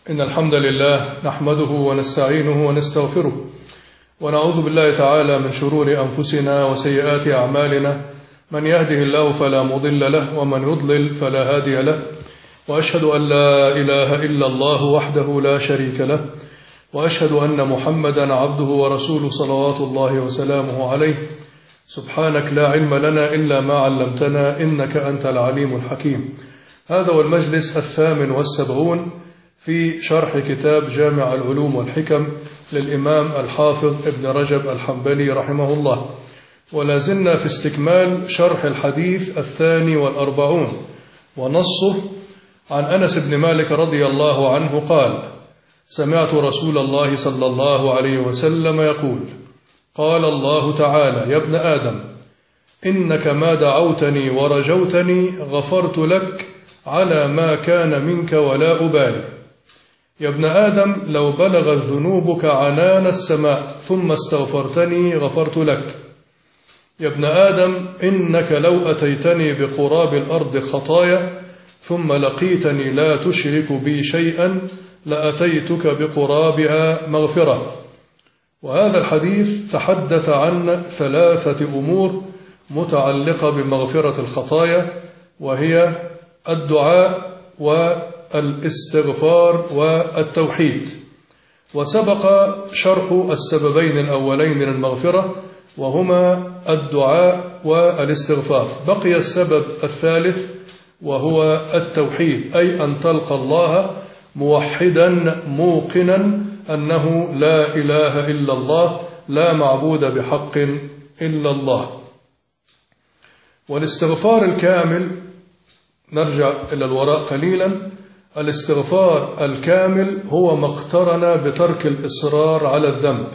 إن الحمد لله نحمده ونستعينه ونستغفره ونعوذ بالله تعالى من شرور أنفسنا وسيئات أعمالنا، من يهده الله فلا مضل له ومن يضلل فلا هادي له، وأشهد أن لا إله إلا الله وحده لا شريك له، وأشهد أن محمدا عبده ورسوله صلوات الله وسلامه عليه. سبحانك لا علم لنا إلا ما علمتنا إنك أنت العليم الحكيم. هذا هو المجلس 78 في شرح كتاب جامع العلوم والحكم للإمام الحافظ ابن رجب الحنبلي رحمه الله، ولا زلنا في استكمال شرح الحديث 42 ونصه عن أنس بن مالك رضي الله عنه قال: سمعت رسول الله صلى الله عليه وسلم يقول: قال الله تعالى: يا ابن آدم إنك ما دعوتني ورجوتني غفرت لك على ما كان منك ولا أبالي. يا ابن آدم لو بلغت ذنوبك عنان السماء ثم استغفرتني غفرت لك. يا ابن آدم إنك لو أتيتني بقراب الأرض خطايا ثم لقيتني لا تشرك بي شيئا لأتيتك بقرابها مغفرة. وهذا الحديث تحدث عن 3 أمور متعلقة بمغفرة الخطايا، وهي الدعاء والاستغفار والتوحيد. وسبق شرح السببين الأولين للمغفرة وهما الدعاء والاستغفار. بقي السبب الثالث وهو التوحيد، أي أن تلقى الله موحدا موقنا أنه لا إله إلا الله، لا معبود بحق إلا الله. والاستغفار الكامل، نرجع إلى الوراء قليلا، الاستغفار الكامل هو ما اقترن بترك الإصرار على الذنب.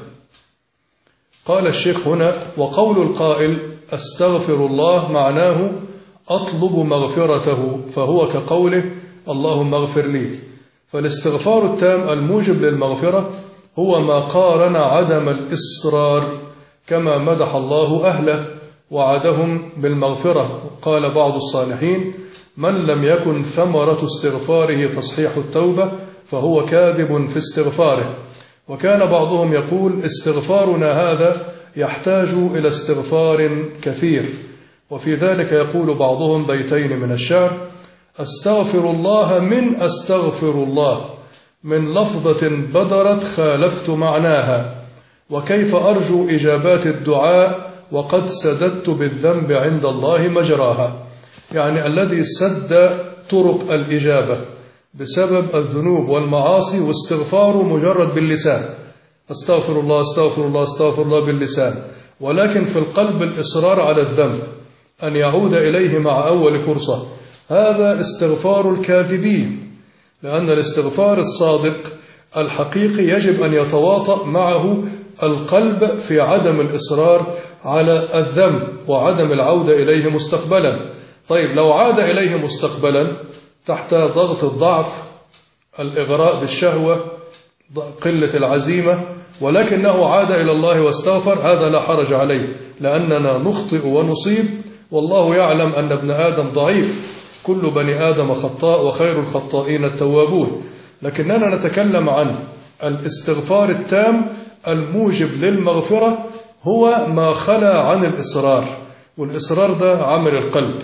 قال الشيخ هنا: وقول القائل أستغفر الله معناه أطلب مغفرته، فهو كقوله اللهم اغفر لي. فالاستغفار التام الموجب للمغفرة هو ما قارن عدم الإصرار، كما مدح الله أهله وعدهم بالمغفرة. قال بعض الصالحين: من لم يكن ثمرة استغفاره تصحيح التوبة فهو كاذب في استغفاره. وكان بعضهم يقول: استغفارنا هذا يحتاج إلى استغفار كثير. وفي ذلك يقول بعضهم بيتين من الشعر: أستغفر الله من أستغفر الله، من لفظة بدرت خالفت معناها، وكيف أرجو إجابات الدعاء وقد سددت بالذنب عند الله مجراها. يعني الذي سد طرق الإجابة بسبب الذنوب والمعاصي، واستغفاره مجرد باللسان، أستغفر الله أستغفر الله أستغفر الله باللسان، ولكن في القلب الإصرار على الذنب، أن يعود إليه مع أول فرصة. هذا استغفار الكاذبين، لأن الاستغفار الصادق الحقيقي يجب أن يتواطأ معه القلب في عدم الإصرار على الذنب وعدم العودة إليه مستقبلا. طيب، لو عاد إليه مستقبلا تحت ضغط الضعف، الإغراء بالشهوة، قلة العزيمة، ولكنه عاد إلى الله واستغفر، هذا لا حرج عليه، لأننا نخطئ ونصيب، والله يعلم أن ابن آدم ضعيف، كل بني آدم خطاء وخير الخطائين التوابون. لكننا نتكلم عن الاستغفار التام الموجب للمغفرة، هو ما خلا عن الإصرار، والإصرار ده عمل القلب.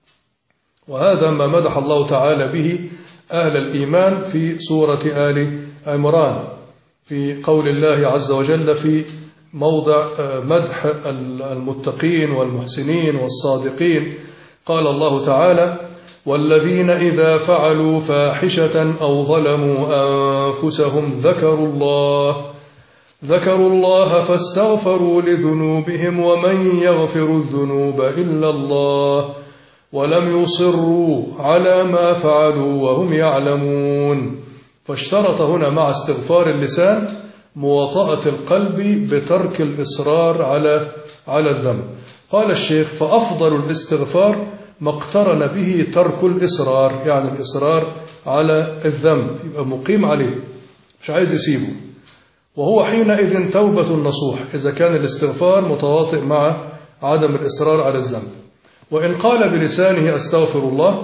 وهذا ما مدح الله تعالى به أهل الإيمان في سورة آل عمران، في قول الله عز وجل في موضع مدح المتقين والمحسنين والصادقين. قال الله تعالى: والذين إذا فعلوا فاحشة أو ظلموا أنفسهم ذكروا الله فاستغفروا لذنوبهم ومن يغفر الذنوب إلا الله ولم يصروا على ما فعلوا وهم يعلمون. فاشترط هنا مع استغفار اللسان مواطأة القلب بترك الإصرار على الذنب. قال الشيخ: فأفضل الاستغفار ما اقترن به ترك الإصرار، يعني الإصرار على الذنب، يبقى مقيم عليه مش عايز يسيبه، وهو حينئذ توبة نصوح، إذا كان الاستغفار متواطئ مع عدم الإصرار على الذنب. وإن قال بلسانه أستغفر الله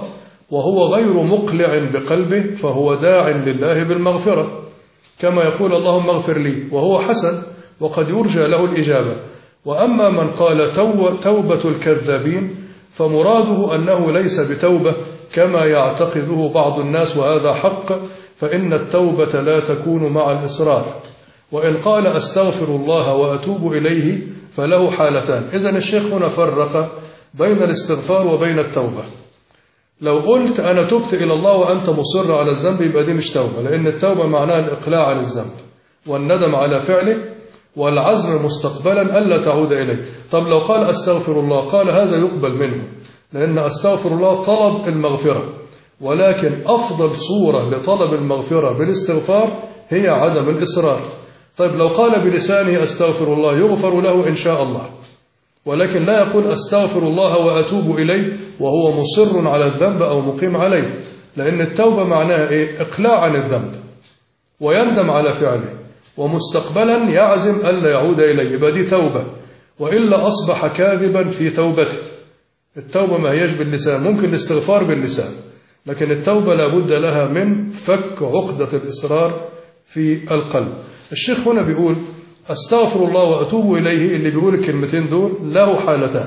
وهو غير مقلع بقلبه فهو داع لله بالمغفرة، كما يقول اللهم اغفر لي، وهو حسن وقد يرجى له الإجابة. وأما من قال توبة الكذابين فمراده أنه ليس بتوبة كما يعتقده بعض الناس، وهذا حق، فإن التوبة لا تكون مع الإصرار. وإن قال أستغفر الله وأتوب إليه فله حالتان. إذن الشيخ هنا فرق بين الاستغفار وبين التوبة. لو قلت أنا تبت إلى الله وأنت مصر على الذنب يبقى دي مش توبة، لأن التوبة معناها الإقلاع عن الذنب والندم على فعله والعزم مستقبلا ألا تعود إليه. طب لو قال أستغفر الله، قال هذا يقبل منه، لأن أستغفر الله طلب المغفرة، ولكن أفضل صورة لطلب المغفرة بالاستغفار هي عدم الإصرار. طيب لو قال بلسانه أستغفر الله يغفر له إن شاء الله، ولكن لا يقول أستغفر الله وأتوب إليه وهو مصر على الذنب أو مقيم عليه، لأن التوبة معناها إيه؟ إقلاع عن الذنب ويندم على فعله ومستقبلا يعزم ألا يعود إليه، يبقى دي توبة، وإلا أصبح كاذبا في توبته. التوبة ما هيش باللسان، ممكن الاستغفار باللسان، لكن التوبة لابد لها من فك عقدة الإصرار في القلب. الشيخ هنا بيقول أستغفر الله وأتوب إليه، اللي بيقول الكلمتين دول له حالتان،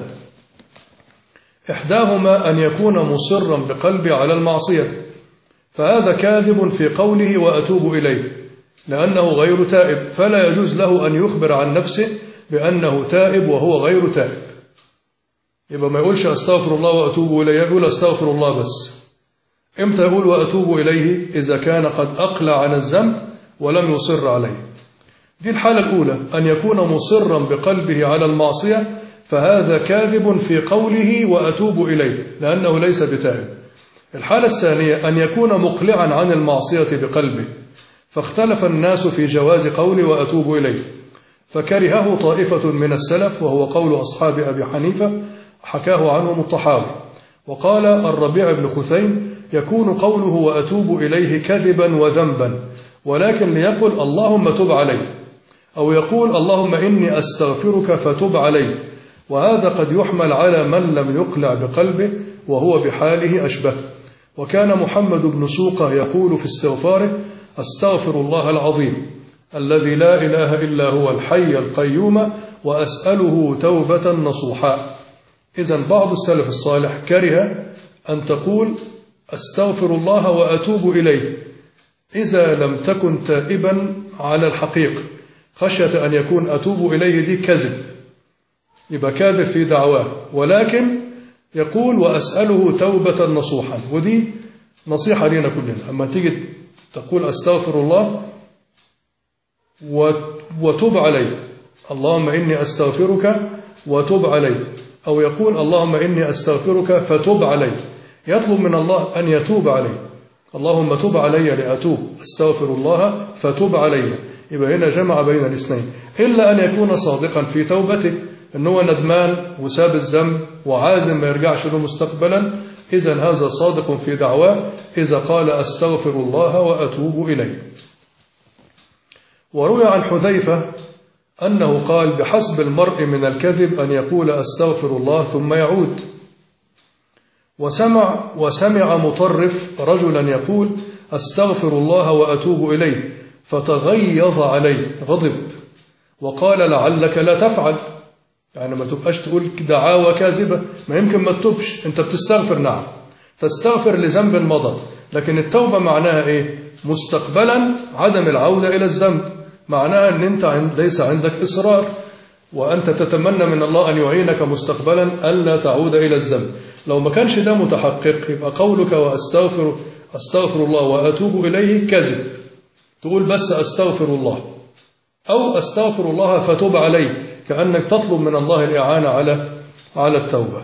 إحداهما أن يكون مصرا بقلبه على المعصية، فهذا كاذب في قوله وأتوب إليه لأنه غير تائب، فلا يجوز له أن يخبر عن نفسه بأنه تائب وهو غير تائب. يبقى ما يقولش أستغفر الله وأتوب إليه، يقول أستغفر الله بس. إمتى يقول وأتوب إليه؟ إذا كان قد أقلع عن الذنب ولم يصر عليه. دي الحالة الأولى، أن يكون مصرا بقلبه على المعصية، فهذا كاذب في قوله وأتوب إليه لأنه ليس بتائب. الحالة الثانية أن يكون مقلعا عن المعصية بقلبه، فاختلف الناس في جواز قوله وأتوب إليه، فكرهه طائفة من السلف وهو قول أصحاب أبي حنيفة حكاه عنهم الطحاوي. وقال الربيع بن خثيم يكون قوله وأتوب إليه كذبا وذنبا، ولكن ليقل اللهم تب علي، أو يقول اللهم إني أستغفرك فتب علي، وهذا قد يحمل على من لم يقلع بقلبه وهو بحاله أشبه. وكان محمد بن سوقة يقول في استغفاره أستغفر الله العظيم الذي لا إله إلا هو الحي القيوم وأسأله توبة نصوحا. إذن بعض السلف الصالح كره أن تقول أستغفر الله وأتوب إليه إذا لم تكن تائبا على الحقيقة، خشية أن يكون أتوب إليه دي كذب، يبقى كاذب في دعواه، ولكن يقول وأسأله توبة نصوحا، ودي نصيحة لنا كلنا. أما تيجي تقول أستغفر الله وتب علي، اللهم إني أستغفرك وتب علي، أو يقول اللهم إني أستغفرك فتب علي، يطلب من الله أن يتوب عليه، اللهم تب علي لأتوب، أستغفر الله فتب علي، يبقى هنا جمع بين الاثنين، إلا أن يكون صادقا في توبته، أنه ندمان وساب الذنب وعازم ما يرجعش له مستقبلا، إذن هذا صادق في دعواه إذا قال أستغفر الله وأتوب إليه. وروي عن حذيفة أنه قال بحسب المرء من الكذب أن يقول أستغفر الله ثم يعود. وسمع مطرف رجلا يقول أستغفر الله وأتوب إليه فتغيظ عليه، غضب، وقال لعلك لا تفعل، يعني ما تبقاش تقول دعاوى كاذبة، ما يمكن ما تتوبش، أنت بتستغفر، نعم تستغفر لذنب مضى، لكن التوبة معناها إيه؟ مستقبلا عدم العودة إلى الذنب، معناها أن أنت ليس عندك إصرار، وأنت تتمنى من الله أن يعينك مستقبلا ألا تعود إلى الذنب. لو ما كانش ده متحقق يبقى قولك أستغفر الله وأتوب إليه كذب، تقول بس أستغفر الله، أو أستغفر الله فتوب عليه، كأنك تطلب من الله الإعانة على التوبة.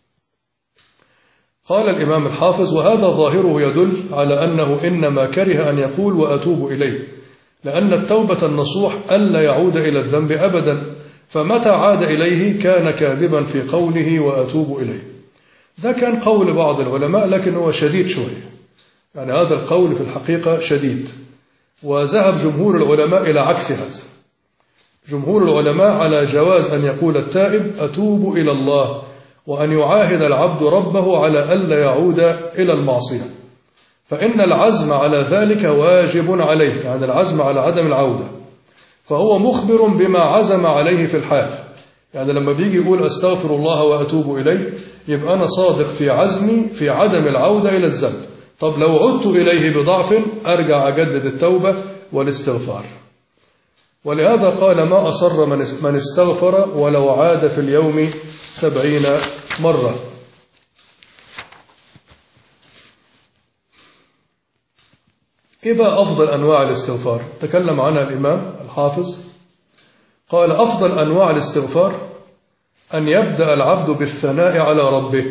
قال الإمام الحافظ وهذا ظاهره يدل على أنه إنما كره أن يقول وأتوب إليه، لأن التوبة النصوح ألا يعود إلى الذنب أبدا، فمتى عاد إليه كان كاذبا في قوله وأتوب إليه. ده كان قول بعض العلماء، لكن هو شديد شوية، يعني هذا القول في الحقيقة شديد، وذهب جمهور العلماء إلى عكس هذا. جمهور العلماء على جواز أن يقول التائب أتوب إلى الله، وأن يعاهد العبد ربه على ألا يعود إلى المعصية، فإن العزم على ذلك واجب عليه، يعني العزم على عدم العودة، فهو مخبر بما عزم عليه في الحال. يعني لما بيجي يقول أستغفر الله وأتوب إليه، يبقى أنا صادق في عزمي في عدم العودة إلى الذنب. طب لو عدت إليه بضعف أرجع أجدد التوبة والاستغفار. ولهذا قال ما أصر من استغفر ولو عاد في اليوم 70 مرة. إذا أفضل أنواع الاستغفار تكلم عنها الإمام الحافظ، قال أفضل أنواع الاستغفار أن يبدأ العبد بالثناء على ربه،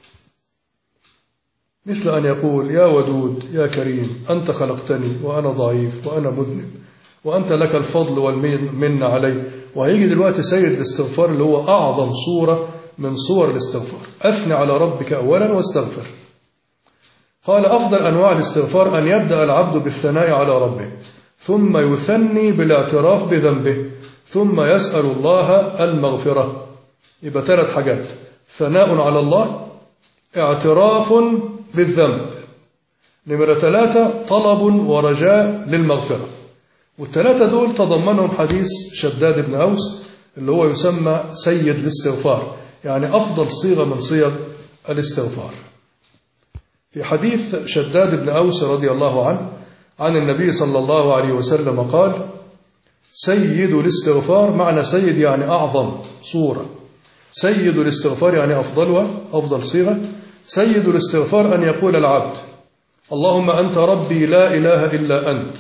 مثل أن يقول يا ودود يا كريم أنت خلقتني وأنا ضعيف وأنا مذنب وأنت لك الفضل والمن علي. وهيجي دلوقتي سيد الاستغفار اللي هو أعظم صورة من صور الاستغفار، أثني على ربك أولا واستغفر. قال أفضل أنواع الاستغفار أن يبدأ العبد بالثناء على ربه، ثم يثني بالاعتراف بذنبه، ثم يسأل الله المغفرة. يبقى 3 حاجات: ثناء على الله، اعتراف بالذنب، نمرة 3 طلب ورجاء للمغفرة. والثلاثة دول تضمنهم حديث شداد بن أوس اللي هو يسمى سيد الاستغفار، يعني أفضل صيغة من صيغ الاستغفار. في حديث شداد بن أوس رضي الله عنه عن النبي صلى الله عليه وسلم قال: سيد الاستغفار، معنى سيد يعني أعظم صورة، سيد الاستغفار يعني أفضلها، أفضل صيغة. سيد الاستغفار أن يقول العبد: اللهم أنت ربي لا إله إلا أنت،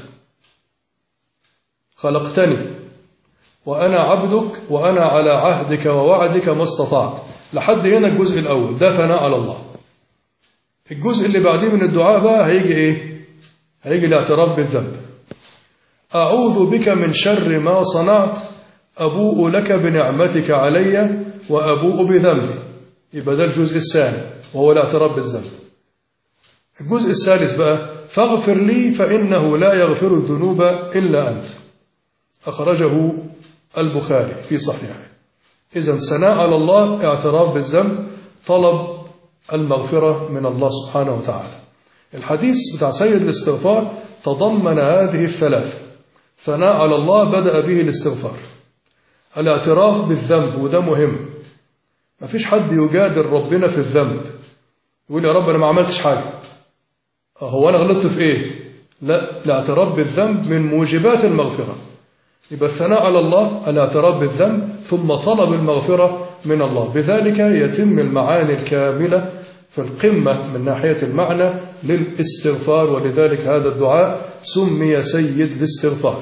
خلقتني وأنا عبدك وأنا على عهدك ووعدك ما استطعت. لحد هنا الجزء الأول، ده ثناء على الله. الجزء اللي بعديه من الدعاء بقى هيجي إيه؟ هيجي الاعتراف بالذنب. أعوذ بك من شر ما صنعت، أبوء لك بنعمتك علي وأبوء بذنبي. يبقى ده الجزء الثاني وهو الاعتراف بالذنب. الجزء الثالث بقى: فاغفر لي فإنه لا يغفر الذنوب إلا أنت. أخرجه البخاري في صحيحه. إذن ثناء على الله، اعتراف بالذنب، طلب المغفرة من الله سبحانه وتعالى. الحديث بتاع سيد الاستغفار تضمن هذه الثلاث: ثناء على الله بدأ به الاستغفار، الاعتراف بالذنب وده مهم، ما فيش حد يجادل ربنا في الذنب يقول يا رب أنا ما عملتش حاجة، هو أنا غلطت في إيه؟ لا، الاعتراف بالذنب من موجبات المغفرة. يبقى الثناء على الله، الاعتراف بالذنب، ثم طلب المغفرة من الله. بذلك يتم المعاني الكاملة في القمة من ناحية المعنى للاستغفار، ولذلك هذا الدعاء سمي سيد الاستغفار.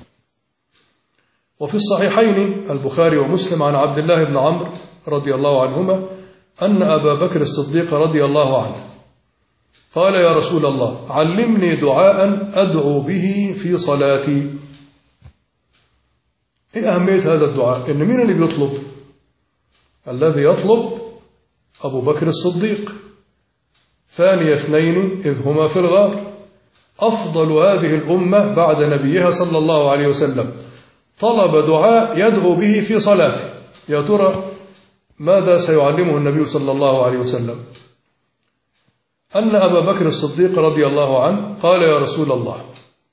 وفي الصحيحين البخاري ومسلم عن عبد الله بن عمرو رضي الله عنهما أن أبا بكر الصديق رضي الله عنه قال: يا رسول الله علمني دعاء أدعو به في صلاتي. إيه أهمية هذا الدعاء؟ إن مين اللي بيطلب؟ الذي يطلب أبو بكر الصديق، ثاني اثنين إذ هما في الغار، أفضل هذه الأمة بعد نبيها صلى الله عليه وسلم، طلب دعاء يدعو به في صلاته. يا ترى ماذا سيعلمه النبي صلى الله عليه وسلم؟ أن أبا بكر الصديق رضي الله عنه قال: يا رسول الله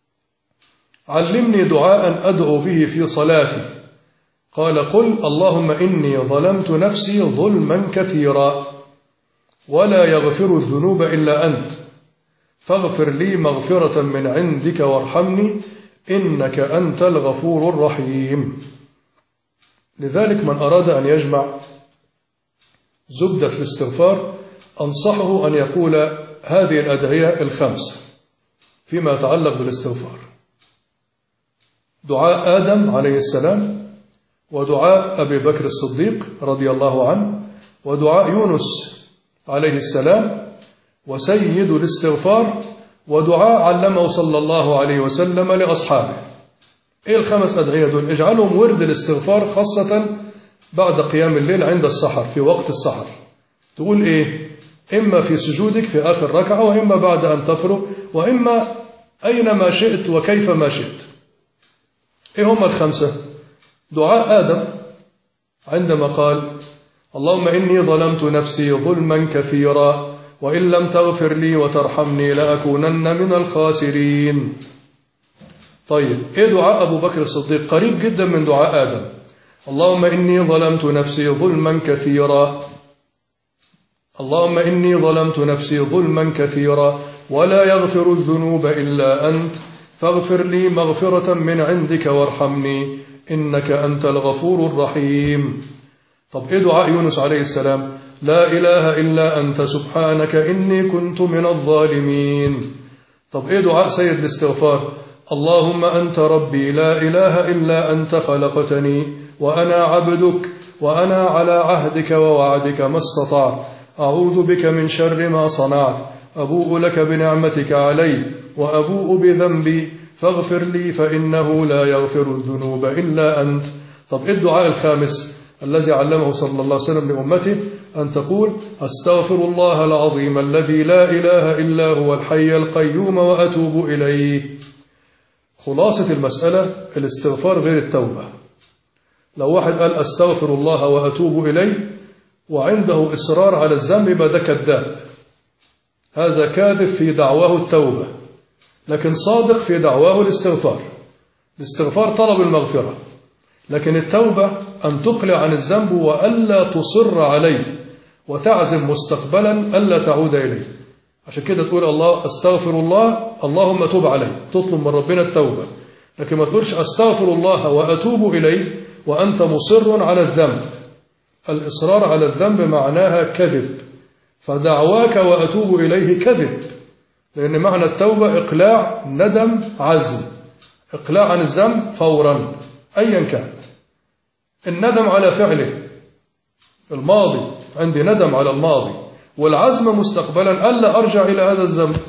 علمني دعاء أدعو به في صلاتي. قال: قل اللهم إني ظلمت نفسي ظلما كثيرا ولا يغفر الذنوب إلا أنت، فاغفر لي مغفرة من عندك وارحمني إنك أنت الغفور الرحيم. لذلك من أراد أن يجمع زبدة الاستغفار أنصحه أن يقول هذه الأدعية الخمس فيما يتعلق بالاستغفار: دعاء آدم عليه السلام، ودعاء أبي بكر الصديق رضي الله عنه، ودعاء يونس عليه السلام، وسيد الاستغفار، ودعاء علمه صلى الله عليه وسلم لأصحابه. إيه الخمس أدعية دول؟ اجعلهم ورد الاستغفار، خاصة بعد قيام الليل عند السحر، في وقت السحر تقول إيه؟ إما في سجودك في آخر ركعة، وإما بعد أن تفرغ، وإما أينما شئت وكيف ما شئت. إيه هم الخمسة؟ دعاء آدم عندما قال اللهم إني ظلمت نفسي ظلما كثيرا وإن لم تغفر لي وترحمني لأكونن من الخاسرين. طيب إيه دعاء أبو بكر الصديق؟ قريب جدا من دعاء آدم. اللهم إني ظلمت نفسي ظلما كثيرا، اللهم إني ظلمت نفسي ظلما كثيرا ولا يغفر الذنوب إلا أنت فاغفر لي مغفرة من عندك وارحمني إنك أنت الغفور الرحيم. طب إيه دعاء يونس عليه السلام؟ لا إله إلا أنت سبحانك إني كنت من الظالمين. طب إيه دعاء سيد الاستغفار؟ اللهم أنت ربي لا إله إلا أنت خلقتني وأنا عبدك وأنا على عهدك ووعدك ما استطعت أعوذ بك من شر ما صنعت أبوء لك بنعمتك علي وأبوء بذنبي فاغفر لي فإنه لا يغفر الذنوب إلا أنت. طب إيه الدعاء الخامس الذي علمه صلى الله عليه وسلم لأمته؟ أن تقول أستغفر الله العظيم الذي لا إله إلا هو الحي القيوم وأتوب إليه. خلاصة المسألة الاستغفار غير التوبة. لو واحد قال أستغفر الله وأتوب إليه وعنده إصرار على الذنب يبقى ده كذاب، هذا كاذب في دعواه التوبة، لكن صادق في دعواه الاستغفار. الاستغفار طلب المغفرة، لكن التوبة أن تقلع عن الذنب وألا تصر عليه وتعزم مستقبلا ألا تعود إليه. عشان كده تقول الله أستغفر الله اللهم توب عليه، تطلب من ربنا التوبة، لكن ما تقولش أستغفر الله وأتوب إليه وأنت مصر على الذنب. الإصرار على الذنب معناها كذب، فدعواك وأتوب إليه كذب، لأن معنى التوبة إقلاع، ندم، عزم. إقلاع عن الذنب فورا أيا كان. الندم على فعله الماضي، عندي ندم على الماضي، والعزم مستقبلا ألا أرجع إلى هذا الذنب.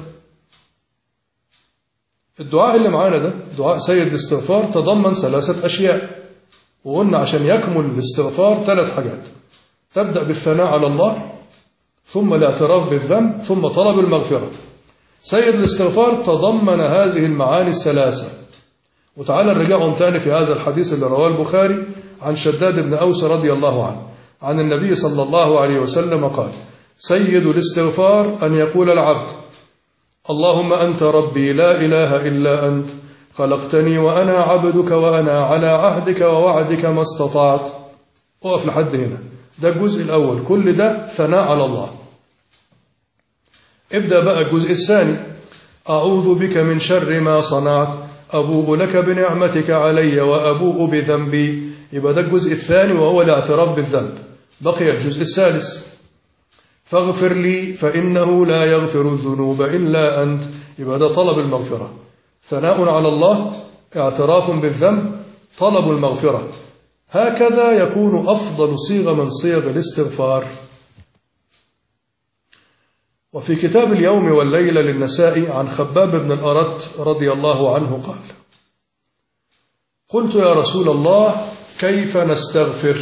الدعاء اللي معانا ده دعاء سيد الاستغفار تضمن 3 أشياء، وقلنا عشان يكمل الاستغفار 3 حاجات: تبدأ بالثناء على الله، ثم الاعتراف بالذنب، ثم طلب المغفرة. سيد الاستغفار تضمن هذه المعاني 3، وتعالى نرجعهم تاني في هذا الحديث اللي رواه البخاري عن شداد بن أوس رضي الله عنه عن النبي صلى الله عليه وسلم قال: سيد الاستغفار أن يقول العبد: اللهم أنت ربي لا إله إلا أنت خلقتني وأنا عبدك وأنا على عهدك ووعدك ما استطعت. أقف لحد هنا، ده الجزء الأول، كل ده ثناء على الله. ابدأ بقى الجزء الثاني: أعوذ بك من شر ما صنعت أبوء لك بنعمتك علي وأبوء بذنبي. يبقى ده الجزء الثاني وهو الاعتراف بالذنب. بقي الجزء الثالث: فاغفر لي فإنه لا يغفر الذنوب إلا أنت. يبقى ده طلب المغفرة، ثناء على الله، اعتراف بالذنب، طلب المغفرة. هكذا يكون أفضل صيغة من صيغ الاستغفار. وفي كتاب اليوم والليلة للنسائي عن خباب بن الأرت رضي الله عنه قال: قلت يا رسول الله كيف نستغفر؟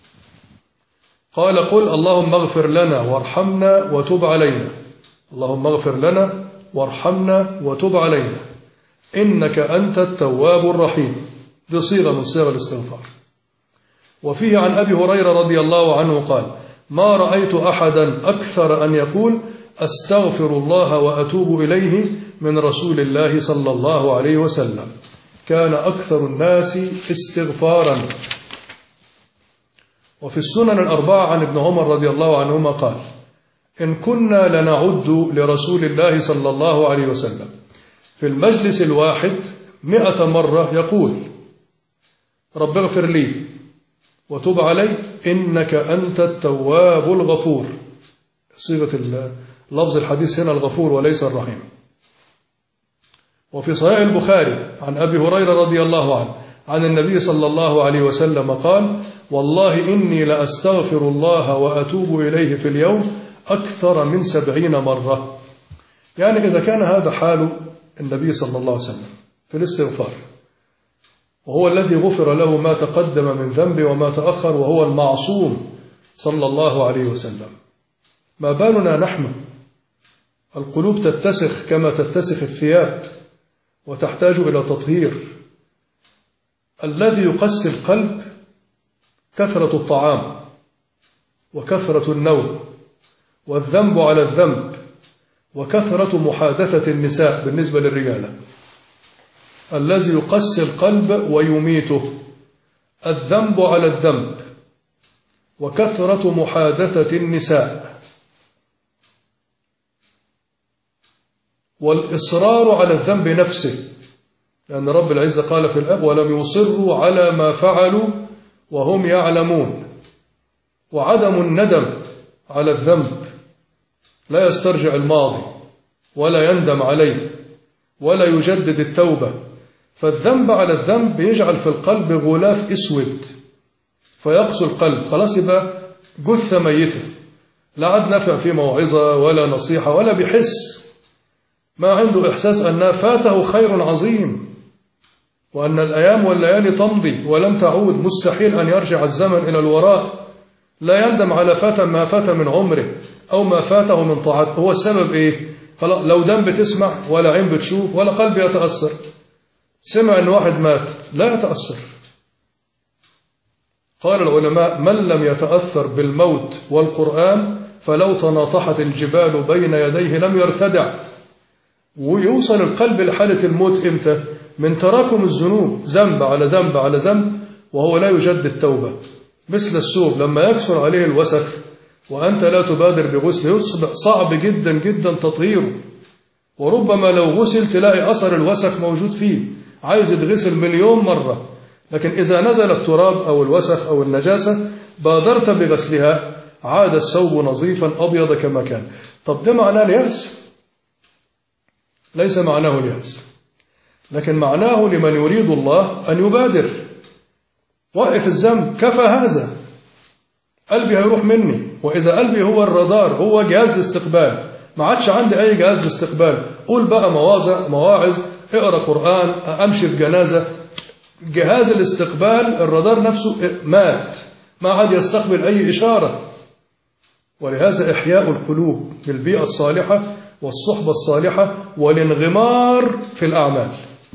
قال: قل اللهم اغفر لنا وارحمنا وتب علينا. اللهم اغفر لنا وارحمنا وتب علينا إنك أنت التواب الرحيم. دي صيغة من صيغ الاستغفار. وفيه عن أبي هريرة رضي الله عنه قال: ما رأيت أحدا أكثر أن يقول أستغفر الله وأتوب إليه من رسول الله صلى الله عليه وسلم. كان أكثر الناس استغفارا. وفي السنن الأربعة عن ابن عمر رضي الله عنهما قال: إن كنا لنعد لرسول الله صلى الله عليه وسلم في المجلس الواحد 100 مرة يقول: رب اغفر لي وتب علي إنك أنت التواب الغفور. صيغة لفظ الحديث هنا الغفور وليس الرحيم. وفي صحيح البخاري عن أبي هريرة رضي الله عنه عن النبي صلى الله عليه وسلم قال: والله إني لأستغفر الله وأتوب إليه في اليوم أكثر من 70 مرة. يعني إذا كان هذا حال النبي صلى الله عليه وسلم في الاستغفار، وهو الذي غفر له ما تقدم من ذنبه وما تأخر، وهو المعصوم صلى الله عليه وسلم، ما بالنا نحن؟ القلوب تتسخ كما تتسخ الثياب وتحتاج إلى تطهير. الذي يقسي القلب كثرة الطعام، وكثرة النوم والذنب على الذنب وكثرة محادثة النساء بالنسبة للرجال الذي يقسي القلب ويميته، الذنب على الذنب وكثرة محادثة النساء والإصرار على الذنب نفسه، لأن رب العزة قال في الآية ولم يصروا على ما فعلوا وهم يعلمون، وعدم الندم على الذنب، لا يسترجع الماضي ولا يندم عليه ولا يجدد التوبة، فالذنب على الذنب يجعل في القلب غلاف أسود فيقسو القلب، خلاص يبقى جثة ميتة، لا عاد نفع في موعظة ولا نصيحة ولا بيحس، ما عنده إحساس أن فاته خير عظيم وأن الأيام والليالي تمضي ولن تعود، مستحيل أن يرجع الزمن إلى الوراء، لا يندم على ما فات من عمره أو ما فاته من طاعته. هو السبب إيه؟ خلاص لو دم بتسمع ولا عين بتشوف ولا قلب يتأثر، سمع أن واحد مات لا يتأثر. قال العلماء من لم يتأثر بالموت والقرآن فلو تناطحت الجبال بين يديه لم يرتدع. ويوصل القلب لحالة الموت إمتى؟ من تراكم الذنوب، ذنب على ذنب على ذنب وهو لا يجدد توبة، مثل الثوب لما يكسر عليه الوسخ وأنت لا تبادر بغسله يصبح صعب جدا جدا تطهيره، وربما لو غسل تلاقي أثر الوسخ موجود فيه عايز يتغسل مليون مرة، لكن إذا نزل التراب أو الوسخ أو النجاسة بادرت بغسلها عاد الثوب نظيفا أبيض كما كان. طب ده معناه اليأس؟ ليس معناه اليأس، لكن معناه لمن يريد الله أن يبادر. وقف الذنب، كفى هذا، قلبي هيروح مني، وإذا قلبي هو الرادار هو جهاز الاستقبال، ما عادش عندي أي جهاز الاستقبال، قول بقى مواعظ، اقرأ قرآن، أمشي في جنازة، جهاز الاستقبال الرادار نفسه مات، ما عاد يستقبل أي إشارة. ولهذا إحياء القلوب بالبيئة الصالحة والصحبة الصالحة والانغمار في الأعمال.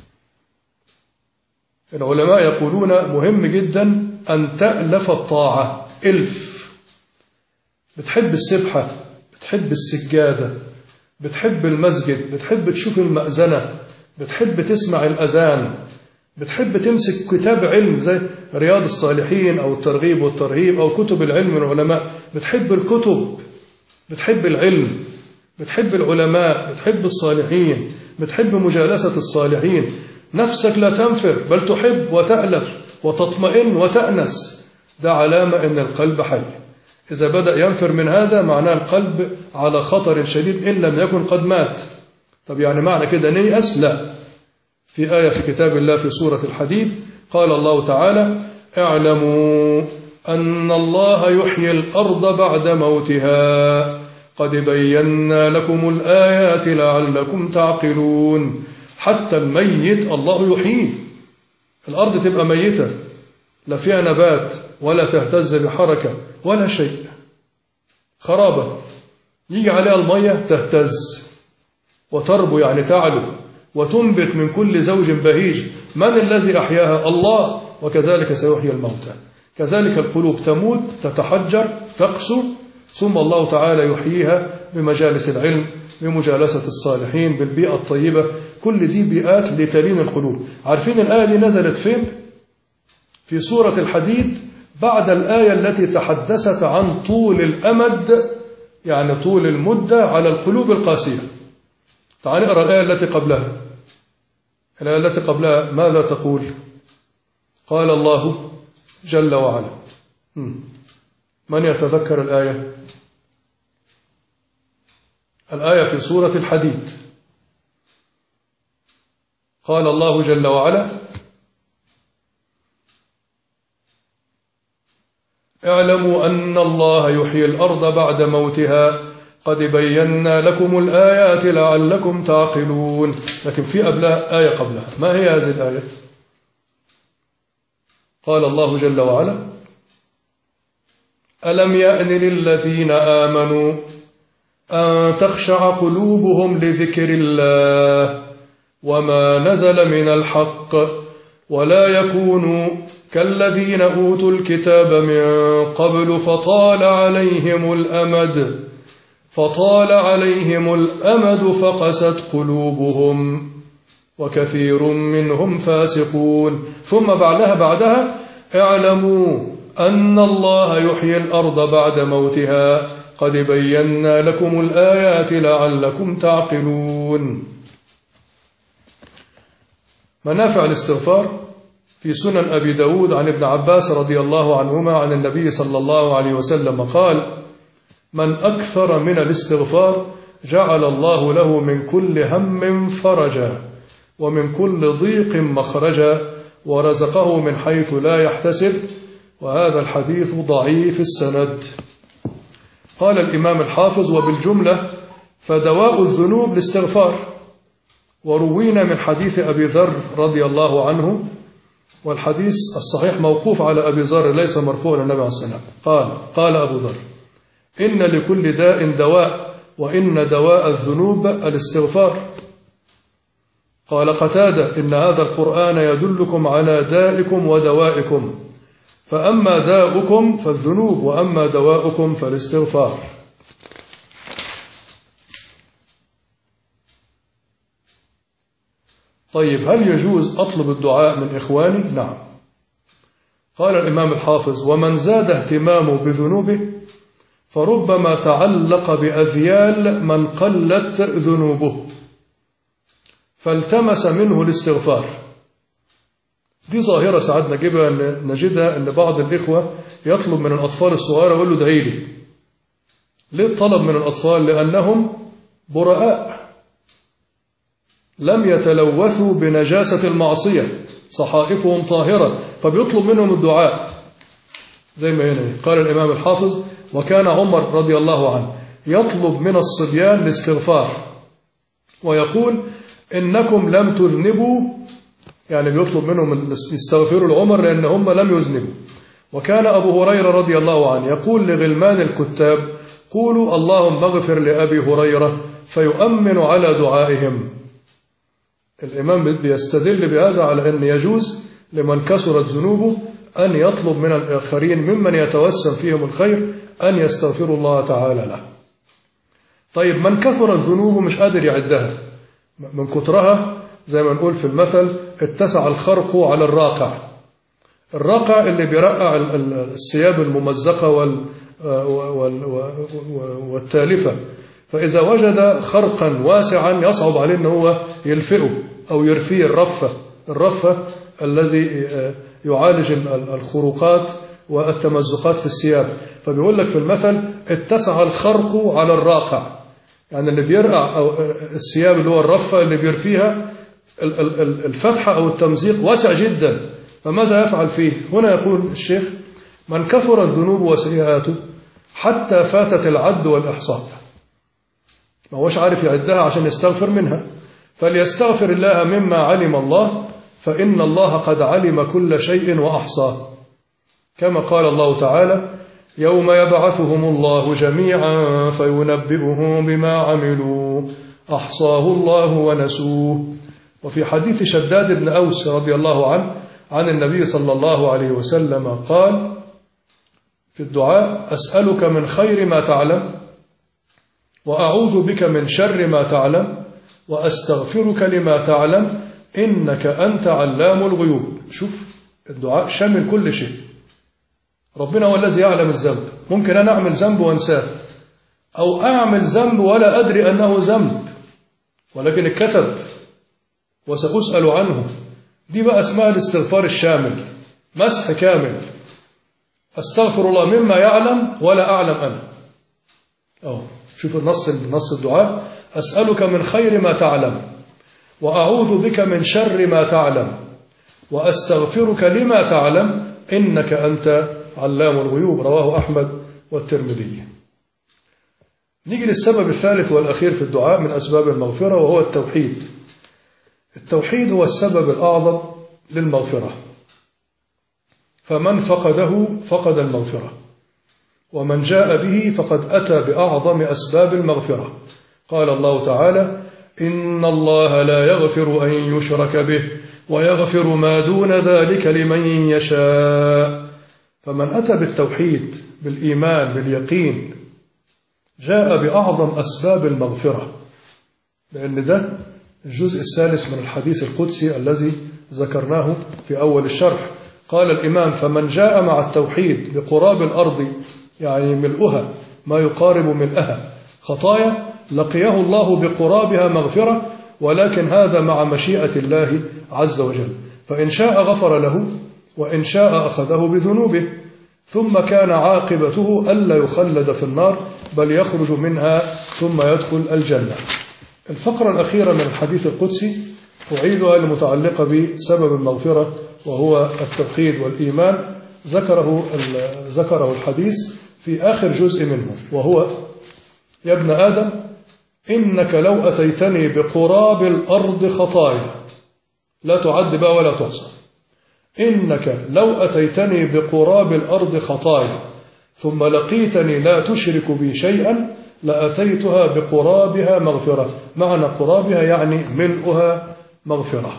العلماء يقولون مهم جدا أن تألف الطاعة، ألف، بتحب السبحة، بتحب السجادة، بتحب المسجد، بتحب تشوف المأذنة، بتحب تسمع الأذان، بتحب تمسك كتاب علم زي رياض الصالحين أو الترغيب والترهيب أو كتب العلم من العلماء، بتحب الكتب، بتحب العلم، بتحب العلماء، بتحب الصالحين، بتحب مجالسة الصالحين، نفسك لا تنفر بل تحب وتألف وتطمئن وتأنس، ده علامة أن القلب حي. إذا بدأ ينفر من هذا معناه القلب على خطر شديد إن لم يكن قد مات. طب يعني معنى كده نيأس؟ لا. في آية في كتاب الله في سورة الحديد قال الله تعالى اعلموا أن الله يحيي الأرض بعد موتها قد بينا لكم الآيات لعلكم تعقلون. حتى الميت الله يحييه، الأرض تبقى ميتة لا فيها نبات ولا تهتز بحركة ولا شيء، خرابة، يجي عليها المية تهتز وتربو يعني تعلو وتنبت من كل زوج بهيج. من الذي أحياها؟ الله. وكذلك سيحيي الموتى. كذلك القلوب تموت تتحجر تقسو، ثم الله تعالى يحييها بمجالس العلم، بمجالسة الصالحين، بالبيئة الطيبة. كل دي بيئات لتلين القلوب. عارفين الآية دي نزلت فين؟ في سورة الحديد بعد الآية التي تحدثت عن طول الأمد، يعني طول المدة على القلوب القاسية. تعال نقرأ الآية التي قبلها. الآية التي قبلها ماذا تقول؟ قال الله جل وعلا، من يتذكر الآية؟ الآية في سورة الحديد قال الله جل وعلا اعلموا أن الله يحيي الأرض بعد موتها قد بينا لكم الآيات لعلكم تعقلون. لكن في قبلها آية قبلها، ما هي هذه الآية؟ قال الله جل وعلا ألم يأن للذين آمنوا أن تخشع قلوبهم لذكر الله وما نزل من الحق ولا يكونوا كالذين أوتوا الكتاب من قبل فطال عليهم الأمد فقست قلوبهم وكثير منهم فاسقون. ثم بعدها اعلموا أن الله يحيي الأرض بعد موتها قد بينا لكم الآيات لعلكم تعقلون. منافع الاستغفار في سنن أبي داود عن ابن عباس رضي الله عنهما عن النبي صلى الله عليه وسلم قال: من أكثر من الاستغفار جعل الله له من كل هم فرجا ومن كل ضيق مخرجا ورزقه من حيث لا يحتسب. وهذا الحديث ضعيف السند. قال الإمام الحافظ: وبالجملة فدواء الذنوب الاستغفار. وروينا من حديث أبي ذر رضي الله عنه، والحديث الصحيح موقوف على أبي ذر ليس مرفوعا للنبي عليه الصلاة والسلام. قال أبو ذر: إن لكل داء دواء وإن دواء الذنوب الاستغفار. قال قتادة: إن هذا القرآن يدلكم على دائكم ودوائكم، فأما داؤكم فالذنوب وأما دواؤكم فالاستغفار. طيب، هل يجوز أطلب الدعاء من إخواني؟ نعم. قال الإمام الحافظ: ومن زاد اهتمامه بذنوبه فربما تعلق بأذيال من قلت ذنوبه فالتمس منه الاستغفار. دي ظاهرة ساعات نجدها أن بعض الإخوة يطلب من الأطفال الصغيرة ويقول له ادعي لي. ليه الطلب من الأطفال؟ لأنهم براء لم يتلوثوا بنجاسة المعصية، صحائفهم طاهرة، فبيطلب منهم الدعاء زي ما هنا. قال الإمام الحافظ: وكان عمر رضي الله عنه يطلب من الصبيان الاستغفار ويقول: إنكم لم تذنبوا، يعني بيطلب منهم يستغفروا لعمر لأن هم لم يذنبوا. وكان أبو هريرة رضي الله عنه يقول لغلمان الكتاب: قولوا اللهم اغفر لأبي هريرة، فيؤمن على دعائهم. الإمام بيستدل بهذا على أن يجوز لمن كسرت ذنوبه أن يطلب من الآخرين ممن يتوسم فيهم الخير أن يستغفروا الله تعالى له. طيب، من كثرت ذنوبه مش قادر يعدها من كترها، زي ما نقول في المثل: اتسع الخرق على الراقع. الراقع اللي بيرقع الثياب الممزقة والتالفة، فإذا وجد خرقا واسعا يصعب عليه أنه هو يلفئه أو يرفيه. الرفة الذي يعالج الخروقات والتمزقات في الثياب. فبيقول لك في المثل: اتسع الخرق على الراقع، يعني اللي بيرقع أو الثياب اللي هو الرفة اللي بيرفيها الفتحة أو التمزيق واسع جدا، فماذا يفعل فيه؟ هنا يقول الشيخ: من كثرت ذنوبه وسيئاته حتى فاتت العد والإحصاء، ما هوش عارف يعدها عشان يستغفر منها، فليستغفر الله مما علم الله، فإن الله قد علم كل شيء وأحصاه، كما قال الله تعالى: يوم يبعثهم الله جميعا فينبئهم بما عملوا أحصاه الله ونسوه. وفي حديث شداد بن أوس رضي الله عنه عن النبي صلى الله عليه وسلم قال في الدعاء: أسألك من خير ما تعلم وأعوذ بك من شر ما تعلم وأستغفرك لما تعلم إنك أنت علام الغيوب. شوف الدعاء شامل كل شيء. ربنا هو الذي يعلم الذنب. ممكن أنا أعمل ذنب وأنساه، أو أعمل ذنب ولا أدري أنه ذنب ولكن اتكتب وسأسأل عنه. دي بقى اسمها الاستغفار الشامل، مسح كامل. أستغفر الله مما يعلم ولا أعلم أنا. شوف النص الدعاء: أسألك من خير ما تعلم وأعوذ بك من شر ما تعلم وأستغفرك لما تعلم إنك أنت علام الغيوب. رواه أحمد والترمذي. نيجي للسبب الثالث والأخير في الدعاء من أسباب المغفرة، وهو التوحيد. التوحيد هو السبب الأعظم للمغفرة، فمن فقده فقد المغفرة، ومن جاء به فقد أتى بأعظم أسباب المغفرة. قال الله تعالى: إن الله لا يغفر أن يشرك به ويغفر ما دون ذلك لمن يشاء. فمن أتى بالتوحيد بالإيمان باليقين جاء بأعظم أسباب المغفرة، لأن ده الجزء الثالث من الحديث القدسي الذي ذكرناه في أول الشرح. قال الإمام: فمن جاء مع التوحيد بقراب الأرض، يعني ملؤها ما يقارب ملئها خطايا، لقيه الله بقرابها مغفرة، ولكن هذا مع مشيئة الله عز وجل، فإن شاء غفر له وإن شاء أخذه بذنوبه، ثم كان عاقبته ألا يخلد في النار بل يخرج منها ثم يدخل الجنة. الفقرة الأخيرة من الحديث القدسي أعيدها لمتعلقة بسبب المغفرة، وهو التوحيد والإيمان. ذكره الحديث في آخر جزء منه، وهو: يا ابن آدم إنك لو أتيتني بقراب الأرض خطايا، لا تعد بقى ولا تحصى، إنك لو أتيتني بقراب الأرض خطايا ثم لقيتني لا تشرك بي شيئا لأتيتها بقرابها مغفرة. معنى قرابها يعني ملؤها مغفرة.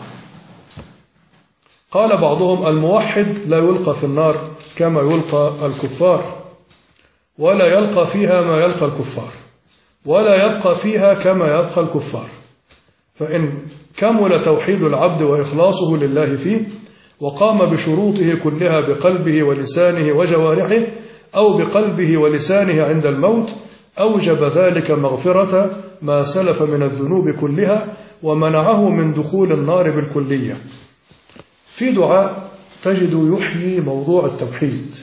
قال بعضهم: الموحد لا يلقى في النار كما يلقى الكفار، ولا يلقى فيها ما يلقى الكفار، ولا يبقى فيها كما يبقى الكفار، فإن كمل توحيد العبد وإخلاصه لله فيه وقام بشروطه كلها بقلبه ولسانه وجوارحه، أو بقلبه ولسانه عند الموت، أوجب ذلك مغفرة ما سلف من الذنوب كلها ومنعه من دخول النار بالكلية. في دعاء تجد يحيي موضوع التوحيد،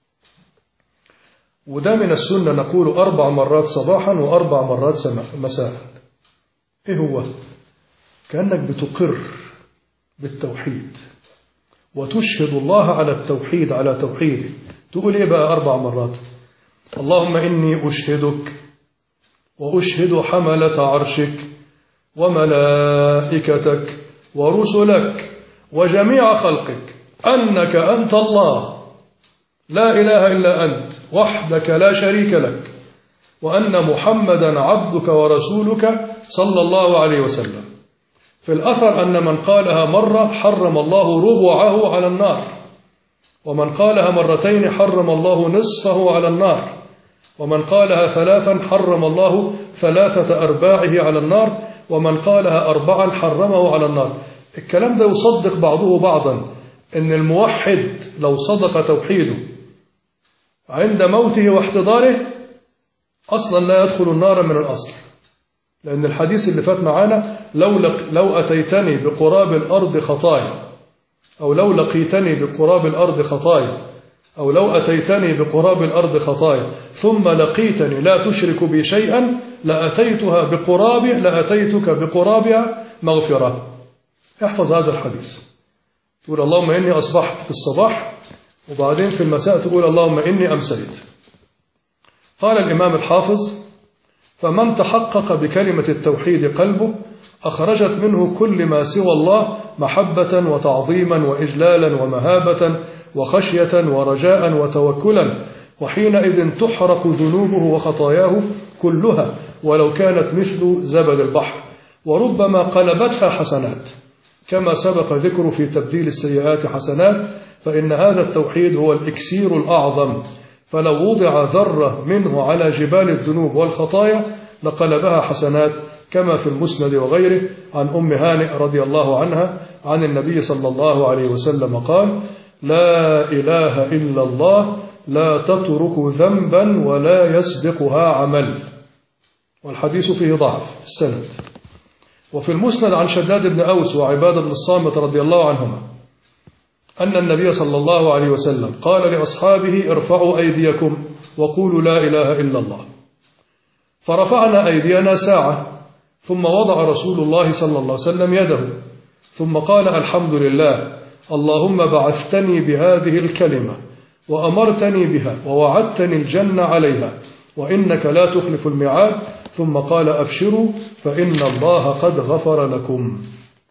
وده من السنة نقول 4 مرات صباحا و4 مرات مساء. إيه هو؟ كأنك بتقر بالتوحيد وتشهد الله على التوحيد على توحيده. تقول إيه بقى 4 مرات؟ اللهم إني أشهدك وأشهد حملة عرشك وملائكتك ورسلك وجميع خلقك أنك أنت الله لا إله إلا أنت وحدك لا شريك لك، وأن محمدا عبدك ورسولك صلى الله عليه وسلم. في الأثر أن من قالها مرة حرم الله ربعه على النار، ومن قالها مرتين حرم الله نصفه على النار، ومن قالها 3 حرم الله 3 أرباعه على النار، ومن قالها 4 حرمه على النار. الكلام ده يصدق بعضه بعضا، إن الموحد لو صدق توحيده عند موته واحتضاره أصلا لا يدخل النار من الأصل، لأن الحديث اللي فات معانا: لو أتيتني بقراب الأرض خطايا، أو لو لقيتني بقراب الأرض خطايا، أو لو أتيتني بقراب الأرض خطايا ثم لقيتني لا تشرك بي شيئا لأتيتك بقرابها مغفرة. احفظ هذا الحديث، تقول اللهم إني أصبحت في الصباح، وبعدين في المساء تقول اللهم إني أمسيت. قال الإمام الحافظ: فمن تحقق بكلمة التوحيد قلبه أخرجت منه كل ما سوى الله محبة وتعظيما وإجلالا ومهابة وخشية ورجاء وتوكلا، وحينئذ تحرق ذنوبه وخطاياه كلها ولو كانت مثل زبد البحر، وربما قلبتها حسنات، كما سبق ذكر في تبديل السيئات حسنات، فإن هذا التوحيد هو الإكسير الأعظم، فلو وضع ذرة منه على جبال الذنوب والخطايا لقلبها حسنات، كما في المسند وغيره عن أم هانئ رضي الله عنها عن النبي صلى الله عليه وسلم قال: لا إله إلا الله لا تترك ذنبا ولا يسبقها عمل. والحديث فيه ضعف السند. وفي المسند عن شداد بن أوس وعبادة بن الصامت رضي الله عنهما أن النبي صلى الله عليه وسلم قال لأصحابه: ارفعوا أيديكم وقولوا لا إله إلا الله. فرفعنا أيدينا ساعة، ثم وضع رسول الله صلى الله عليه وسلم يده، ثم قال: الحمد لله، اللهم بعثتني بهذه الكلمة وأمرتني بها ووعدتني الجنة عليها، وإنك لا تخلف الميعاد. ثم قال: أبشروا فإن الله قد غفر لكم.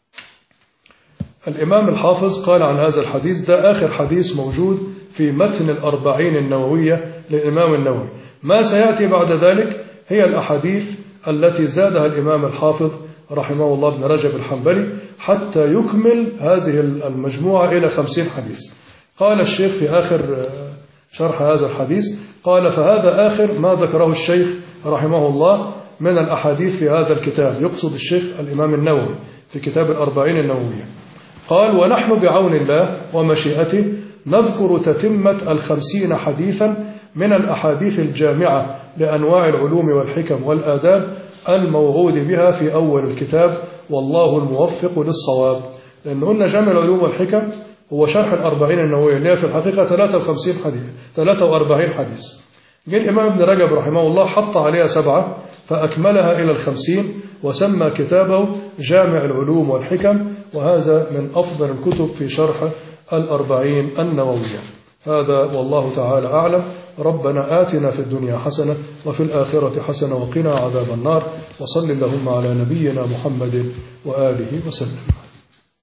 الإمام الحافظ قال عن هذا الحديث: ده آخر حديث موجود في متن 40 النووية للإمام النووي. ما سيأتي بعد ذلك هي الأحاديث التي زادها الإمام الحافظ رحمه الله ابن رجب الحنبلي حتى يكمل هذه المجموعة إلى 50 حديث. قال الشيخ في آخر شرح هذا الحديث قال فهذا آخر ما ذكره الشيخ رحمه الله من الأحاديث في هذا الكتاب، يقصد الشيخ الإمام النووي في كتاب الأربعين النووية. قال ونحن بعون الله ومشيئته نذكر تتمة 50 حديثا من الأحاديث الجامعة لأنواع العلوم والحكم والآداب الموعود بها في أول الكتاب، والله الموفق للصواب. لأن قلنا جامع العلوم والحكم هو شرح الأربعين النووية اللي هي في الحقيقة 53 حديث 43 حديث. جاء الإمام ابن رجب رحمه الله حط عليها 7 فأكملها إلى 50 وسمى كتابه جامع العلوم والحكم، وهذا من أفضل الكتب في شرح الأربعين النووية. هذا والله تعالى أعلم. ربنا آتنا في الدنيا حسنة وفي الآخرة حسنة وقنا عذاب النار، وصل اللهم على نبينا محمد وآله وسلم.